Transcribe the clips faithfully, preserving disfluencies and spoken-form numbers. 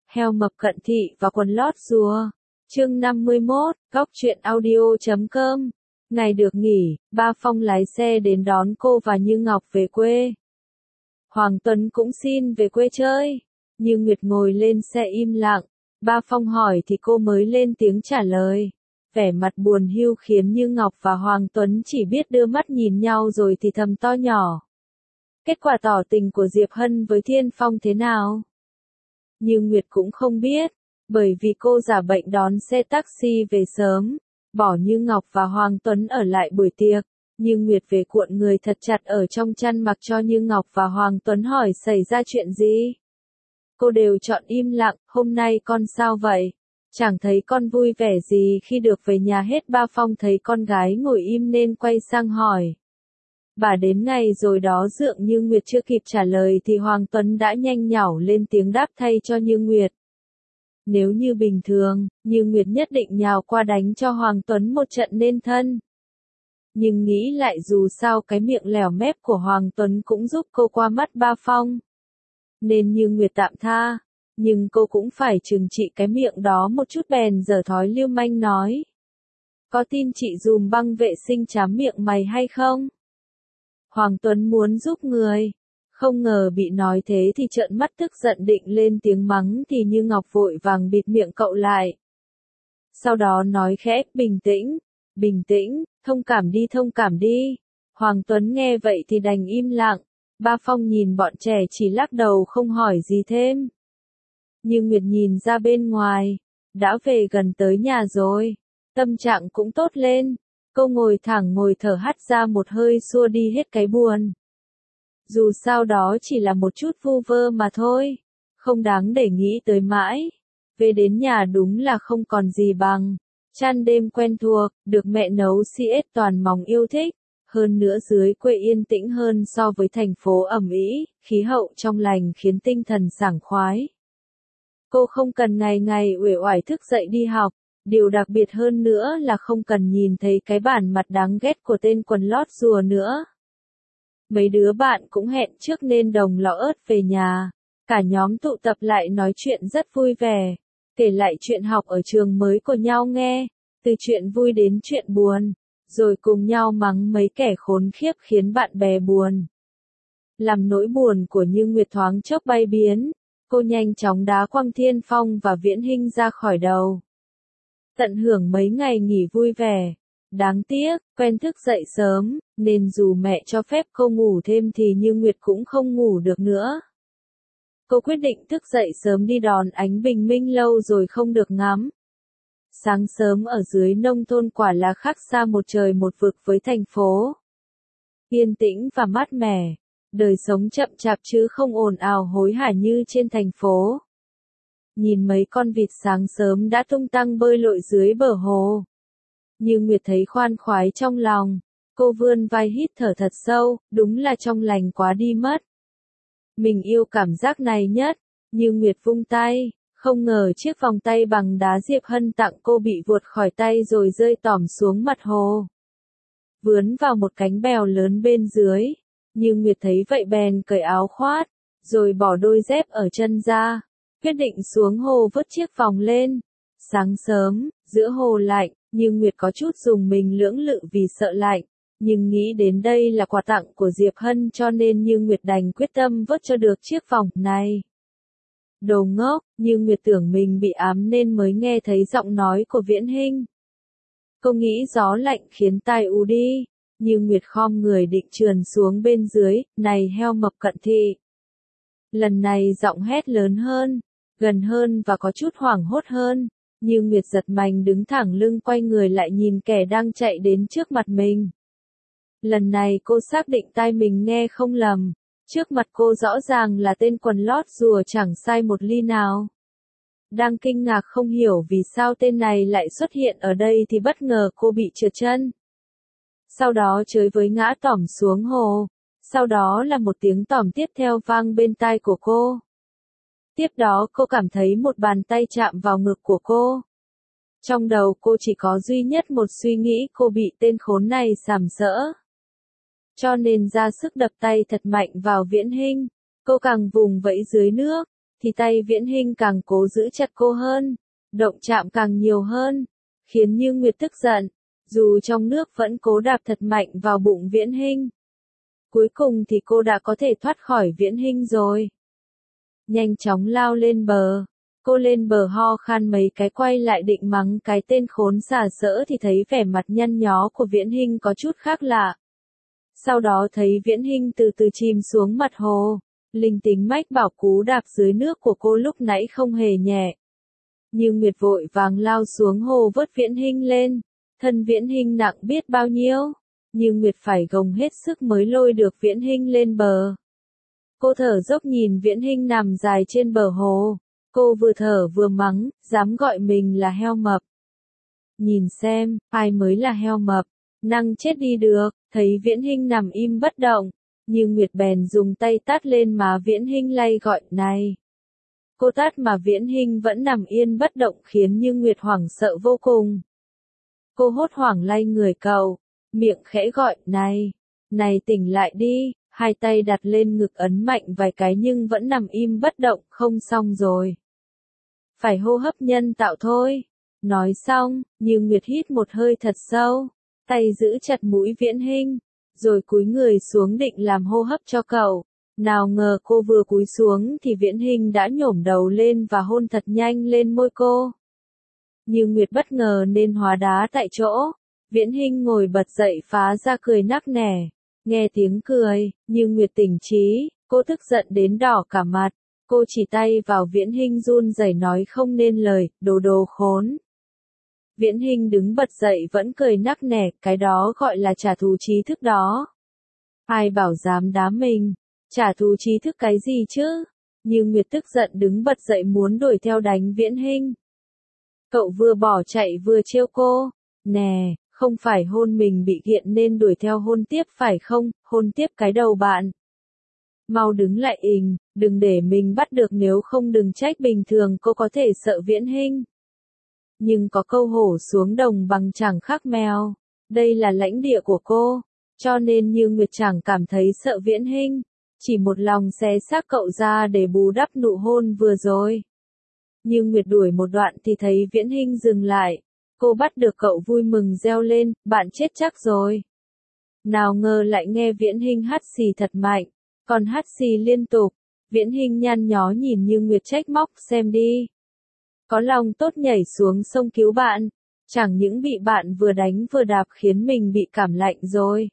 Heo mập cận thị và quần lót rùa. Chương năm mươi mốt, góc truyện audio chấm com. Ngày được nghỉ, Ba Phong lái xe đến đón cô và Như Ngọc về quê. Hoàng Tuấn cũng xin về quê chơi. Như Nguyệt ngồi lên xe im lặng. Ba Phong hỏi thì cô mới lên tiếng trả lời. Vẻ mặt buồn hiu khiến Như Ngọc và Hoàng Tuấn chỉ biết đưa mắt nhìn nhau rồi thì thầm to nhỏ. Kết quả tỏ tình của Diệp Hân với Thiên Phong thế nào? Như Nguyệt cũng không biết, bởi vì cô giả bệnh đón xe taxi về sớm, bỏ Như Ngọc và Hoàng Tuấn ở lại buổi tiệc. Như Nguyệt về cuộn người thật chặt ở trong chăn mặc cho Như Ngọc và Hoàng Tuấn hỏi xảy ra chuyện gì. Cô đều chọn im lặng, hôm nay con sao vậy? Chẳng thấy con vui vẻ gì khi được về nhà hết. Ba Phong thấy con gái ngồi im nên quay sang hỏi. Bà đến ngày rồi đó. Dượng Như Nguyệt chưa kịp trả lời thì Hoàng Tuấn đã nhanh nhảu lên tiếng đáp thay cho Như Nguyệt. Nếu như bình thường, Như Nguyệt nhất định nhào qua đánh cho Hoàng Tuấn một trận nên thân. Nhưng nghĩ lại dù sao cái miệng lèo mép của Hoàng Tuấn cũng giúp cô qua mắt Ba Phong. Nên Như Nguyệt tạm tha, nhưng cô cũng phải trừng trị cái miệng đó một chút bèn giở thói lưu manh nói. Có tin chị dùm băng vệ sinh chám miệng mày hay không? Hoàng Tuấn muốn giúp người, không ngờ bị nói thế thì trợn mắt tức giận định lên tiếng mắng thì Như Ngọc vội vàng bịt miệng cậu lại. Sau đó nói khẽ, bình tĩnh, bình tĩnh, thông cảm đi thông cảm đi. Hoàng Tuấn nghe vậy thì đành im lặng. Ba Phong nhìn bọn trẻ chỉ lắc đầu không hỏi gì thêm. Như Nguyệt nhìn ra bên ngoài, đã về gần tới nhà rồi, tâm trạng cũng tốt lên. Cô ngồi thẳng ngồi thở hắt ra một hơi xua đi hết cái buồn. Dù sao đó chỉ là một chút vu vơ mà thôi, không đáng để nghĩ tới mãi. Về đến nhà đúng là không còn gì bằng. Chăn đêm quen thuộc, được mẹ nấu xi ếch toàn mòng yêu thích. Hơn nữa dưới quê yên tĩnh hơn so với thành phố ẩm ĩ, khí hậu trong lành khiến tinh thần sảng khoái. Cô không cần ngày ngày uể oải thức dậy đi học. Điều đặc biệt hơn nữa là không cần nhìn thấy cái bản mặt đáng ghét của tên quần lót rùa nữa. Mấy đứa bạn cũng hẹn trước nên đồng lọ ớt về nhà. Cả nhóm tụ tập lại nói chuyện rất vui vẻ. Kể lại chuyện học ở trường mới của nhau nghe. Từ chuyện vui đến chuyện buồn. Rồi cùng nhau mắng mấy kẻ khốn khiếp khiến bạn bè buồn. Làm nỗi buồn của Như Nguyệt thoáng chốc bay biến. Cô nhanh chóng đá quăng Thiên Phong và Viễn Hinh ra khỏi đầu. Tận hưởng mấy ngày nghỉ vui vẻ. Đáng tiếc, quen thức dậy sớm, nên dù mẹ cho phép cô ngủ thêm thì Như Nguyệt cũng không ngủ được nữa. Cô quyết định thức dậy sớm đi đón ánh bình minh lâu rồi không được ngắm. Sáng sớm ở dưới nông thôn quả là khác xa một trời một vực với thành phố. Yên tĩnh và mát mẻ, đời sống chậm chạp chứ không ồn ào hối hả như trên thành phố. Nhìn mấy con vịt sáng sớm đã tung tăng bơi lội dưới bờ hồ. Như Nguyệt thấy khoan khoái trong lòng, cô vươn vai hít thở thật sâu, đúng là trong lành quá đi mất. Mình yêu cảm giác này nhất. Như Nguyệt vung tay, không ngờ chiếc vòng tay bằng đá Diệp Hân tặng cô bị vuột khỏi tay rồi rơi tỏm xuống mặt hồ. Vướn vào một cánh bèo lớn bên dưới. Như Nguyệt thấy vậy bèn cởi áo khoác, rồi bỏ đôi dép ở chân ra. Quyết định xuống hồ vớt chiếc vòng lên. Sáng sớm, giữa hồ lạnh, Như Nguyệt có chút dùng mình lưỡng lự vì sợ lạnh. Nhưng nghĩ đến đây là quà tặng của Diệp Hân cho nên Như Nguyệt đành quyết tâm vớt cho được chiếc vòng này. Đồ ngốc, Như Nguyệt tưởng mình bị ám nên mới nghe thấy giọng nói của Viễn Hinh. Cô nghĩ gió lạnh khiến tai ù đi. Như Nguyệt khom người định trườn xuống bên dưới, này heo mập cận thị. Lần này giọng hét lớn hơn, gần hơn và có chút hoảng hốt hơn. Như Nguyệt giật mình đứng thẳng lưng quay người lại nhìn kẻ đang chạy đến trước mặt mình. Lần này cô xác định tai mình nghe không lầm. Trước mặt cô rõ ràng là tên quần lót rùa chẳng sai một ly nào. Đang kinh ngạc không hiểu vì sao tên này lại xuất hiện ở đây thì bất ngờ cô bị trượt chân. Sau đó chới với ngã tỏm xuống hồ. Sau đó là một tiếng tỏm tiếp theo vang bên tai của cô. Tiếp đó cô cảm thấy một bàn tay chạm vào ngực của cô. Trong đầu cô chỉ có duy nhất một suy nghĩ cô bị tên khốn này sàm sỡ. Cho nên ra sức đập tay thật mạnh vào Viễn Hinh. Cô càng vùng vẫy dưới nước. thì tay Viễn Hinh càng cố giữ chặt cô hơn, động chạm càng nhiều hơn, khiến Như Nguyệt tức giận, dù trong nước vẫn cố đạp thật mạnh vào bụng Viễn Hinh. Cuối cùng thì cô đã có thể thoát khỏi Viễn Hinh rồi. Nhanh chóng lao lên bờ, cô lên bờ ho khan mấy cái quay lại định mắng cái tên khốn xả sỡ thì thấy vẻ mặt nhăn nhó của Viễn Hinh có chút khác lạ. Sau đó thấy Viễn Hinh từ từ chìm xuống mặt hồ, linh tính mách bảo cú đạp dưới nước của cô lúc nãy không hề nhẹ. Như Nguyệt vội vàng lao xuống hồ vớt Viễn Hinh lên, thân Viễn Hinh nặng biết bao nhiêu, Như Nguyệt phải gồng hết sức mới lôi được Viễn Hinh lên bờ. Cô thở dốc nhìn Viễn Hinh nằm dài trên bờ hồ, cô vừa thở vừa mắng, dám gọi mình là heo mập. Nhìn xem, ai mới là heo mập, năng chết đi được, thấy Viễn Hinh nằm im bất động, Như Nguyệt bèn dùng tay tát lên má Viễn Hinh lay gọi, này. Cô tát mà Viễn Hinh vẫn nằm yên bất động khiến Như Nguyệt hoảng sợ vô cùng. Cô hốt hoảng lay người cậu, miệng khẽ gọi, này, này tỉnh lại đi, hai tay đặt lên ngực ấn mạnh vài cái nhưng vẫn nằm im bất động, không xong rồi. Phải hô hấp nhân tạo thôi. Nói xong, Như Nguyệt hít một hơi thật sâu, tay giữ chặt mũi Viễn Hinh, rồi cúi người xuống định làm hô hấp cho cậu. Nào ngờ cô vừa cúi xuống thì Viễn Hinh đã nhổm đầu lên và hôn thật nhanh lên môi cô. Như Nguyệt bất ngờ nên hóa đá tại chỗ, Viễn Hinh ngồi bật dậy phá ra cười nắc nẻ. Nghe tiếng cười, Như Nguyệt tỉnh trí, cô tức giận đến đỏ cả mặt, cô chỉ tay vào Viễn Hinh run rẩy nói không nên lời, đồ đồ khốn. Viễn Hinh đứng bật dậy vẫn cười nắc nẻ, cái đó gọi là trả thù trí thức đó. Ai bảo dám đá mình, trả thù trí thức cái gì chứ? Như Nguyệt tức giận đứng bật dậy muốn đuổi theo đánh Viễn Hinh. Cậu vừa bỏ chạy vừa trêu cô, nè, không phải hôn mình bị nghiện nên đuổi theo hôn tiếp phải không, hôn tiếp cái đầu bạn. Mau đứng lại ình, đừng để mình bắt được nếu không đừng trách bình thường cô có thể sợ Viễn Hinh. Nhưng có câu hổ xuống đồng bằng chẳng khác mèo, đây là lãnh địa của cô, cho nên Như Nguyệt chẳng cảm thấy sợ Viễn Hinh, chỉ một lòng xé xác cậu ra để bù đắp nụ hôn vừa rồi. Như Nguyệt đuổi một đoạn thì thấy Viễn Hinh dừng lại, cô bắt được cậu vui mừng reo lên, bạn chết chắc rồi. Nào ngờ lại nghe Viễn Hinh hắt xì thật mạnh, còn hắt xì liên tục, Viễn Hinh nhăn nhó nhìn Như Nguyệt trách móc, xem đi. Có lòng tốt nhảy xuống sông cứu bạn, chẳng những bị bạn vừa đánh vừa đạp khiến mình bị cảm lạnh rồi.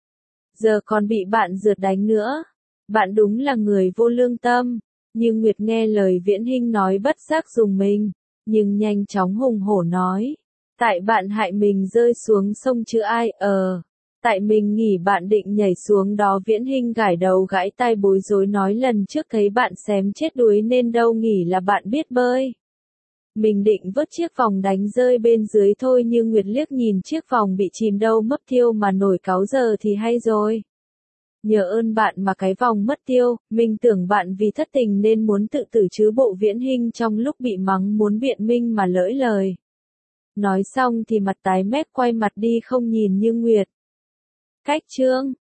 Giờ còn bị bạn rượt đánh nữa, bạn đúng là người vô lương tâm. Như Nguyệt nghe lời Viễn Hinh nói bất giác dùng mình, nhưng nhanh chóng hùng hổ nói. Tại bạn hại mình rơi xuống sông chứ ai, ờ. Tại mình nghĩ bạn định nhảy xuống đó. Viễn Hinh gãi đầu gãi tai bối rối nói lần trước thấy bạn xém chết đuối nên đâu nghĩ là bạn biết bơi. Mình định vớt chiếc vòng đánh rơi bên dưới thôi. Như Nguyệt liếc nhìn chiếc vòng bị chìm đâu mất tiêu mà nổi cáu giờ thì hay rồi. Nhờ ơn bạn mà cái vòng mất tiêu, mình tưởng bạn vì thất tình nên muốn tự tử chứ bộ. Viễn Hinh trong lúc bị mắng muốn biện minh mà lỡ lời. Nói xong thì mặt tái mét quay mặt đi không nhìn Như Nguyệt. Cách chương